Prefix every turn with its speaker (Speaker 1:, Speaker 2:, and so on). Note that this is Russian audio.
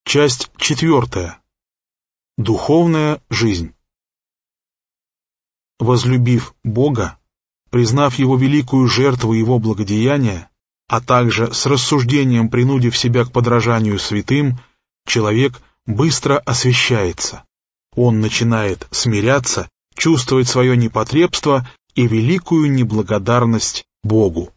Speaker 1: Часть 4. Духовная жизнь. Возлюбив Бога, признав Его великую жертву Его благодеяния, а также с рассуждением принудив себя к подражанию святым, человек быстро освящается. Он начинает смиряться, чувствовать свое непотребство и великую неблагодарность Богу.